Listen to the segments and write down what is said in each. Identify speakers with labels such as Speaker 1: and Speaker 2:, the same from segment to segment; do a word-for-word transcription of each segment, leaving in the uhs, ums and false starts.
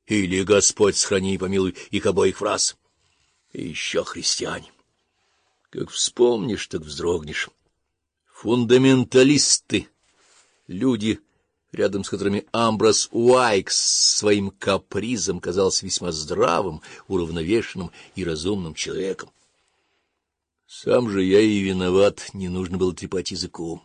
Speaker 1: или Господь сохрани и помилуй их обоих в раз. И еще христиане. Как вспомнишь, так вздрогнешь. Фундаменталисты, люди, рядом с которыми Амброс Уайкс своим капризом казался весьма здравым, уравновешенным и разумным человеком. Сам же я и виноват, не нужно было трепать языком.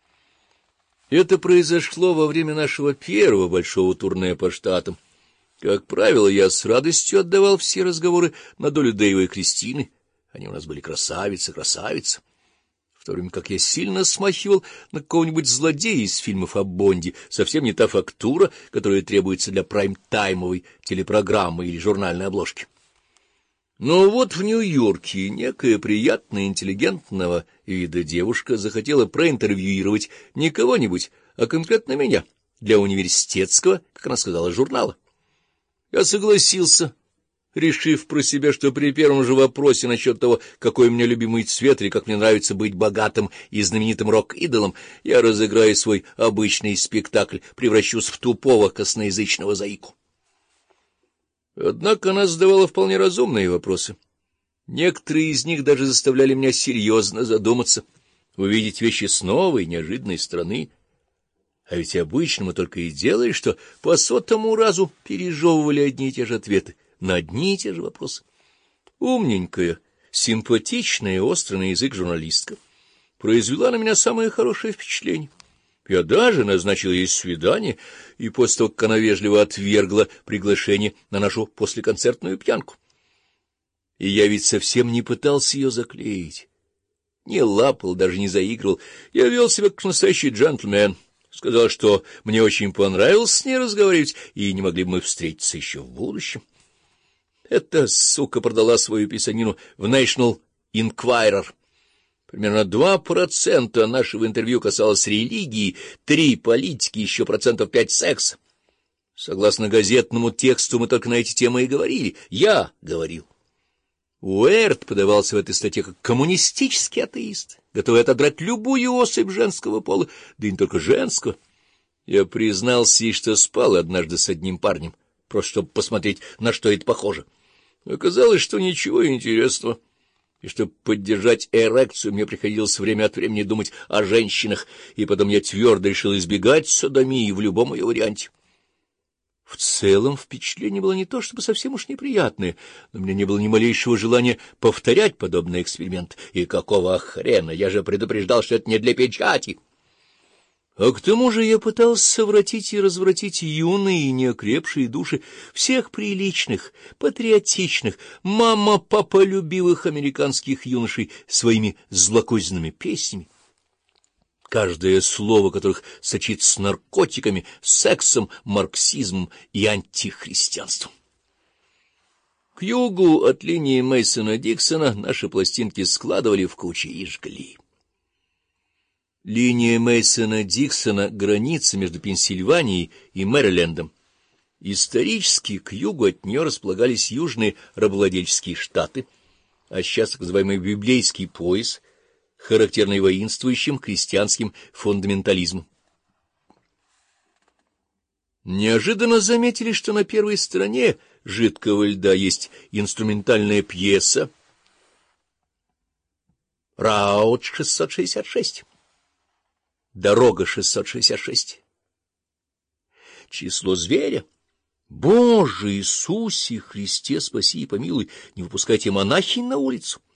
Speaker 1: Это произошло во время нашего первого большого турне по штатам. Как правило, я с радостью отдавал все разговоры на долю Дэйва и Кристины. Они у нас были красавицы, красавицы. В то время как я сильно смахивал на какого-нибудь злодея из фильмов о Бонде, совсем не та фактура, которая требуется для прайм-таймовой телепрограммы или журнальной обложки. Но вот в Нью-Йорке некая приятная, интеллигентного вида девушка захотела проинтервьюировать не кого-нибудь, а конкретно меня, для университетского, как она сказала, журнала. Я согласился, решив про себя, что при первом же вопросе насчет того, какой у меня любимый цвет или как мне нравится быть богатым и знаменитым рок-идолом, я разыграю свой обычный спектакль, превращусь в тупого косноязычного заику. Однако она задавала вполне разумные вопросы. Некоторые из них даже заставляли меня серьезно задуматься, увидеть вещи с новой, неожиданной стороны. А ведь обычно мы только и делали, что по сотому разу пережевывали одни и те же ответы на одни и те же вопросы. Умненькая, симпатичная, острый на язык журналистка произвела на меня самое хорошее впечатление. Я даже назначил ей свидание, и после того, как она вежливо отвергла приглашение на нашу послеконцертную пьянку. И я ведь совсем не пытался ее заклеить, не лапал, даже не заигрывал. Я вел себя как настоящий джентльмен, сказал, что мне очень понравилось с ней разговаривать, и не могли бы мы встретиться еще в будущем. Эта сука продала свою писанину в National Enquirer. Примерно два процента нашего интервью касалось религии, три — политики, еще процентов пять — секса. Согласно газетному тексту, мы только на эти темы и говорили. Я говорил. Уэрт подавался в этой статье как коммунистический атеист, готовый отодрать любую особь женского пола, да и не только женского. Я признался ей, что спал однажды с одним парнем, просто чтобы посмотреть, на что это похоже. Оказалось, что ничего интересного. И чтобы поддержать эрекцию, мне приходилось время от времени думать о женщинах, и потом я твердо решил избегать содомии в любом ее варианте. В целом впечатление было не то чтобы совсем уж неприятное, но у меня не было ни малейшего желания повторять подобный эксперимент. И какого хрена? Я же предупреждал, что это не для печати. А к тому же я пытался совратить и развратить юные и неокрепшие души всех приличных, патриотичных, мама-папа-любивых американских юношей своими злокозненными песнями, каждое слово которых сочится с наркотиками, сексом, марксизмом и антихристианством. К югу от линии Мейсона-Диксона наши пластинки складывали в кучи и жгли. Линия Мейсона-Диксона — граница между Пенсильванией и Мэрилендом. Исторически к югу от нее располагались южные рабовладельческие штаты, а сейчас так называемый библейский пояс, характерный воинствующим крестьянским фундаментализмом. Неожиданно заметили, что на первой стороне «Жидкого льда» есть инструментальная пьеса «Раут шестьсот шестьдесят шесть». Дорога шестьсот шестьдесят шесть. Число зверя. Боже Иисусе Христе, спаси и помилуй, не выпускайте монахинь на улицу.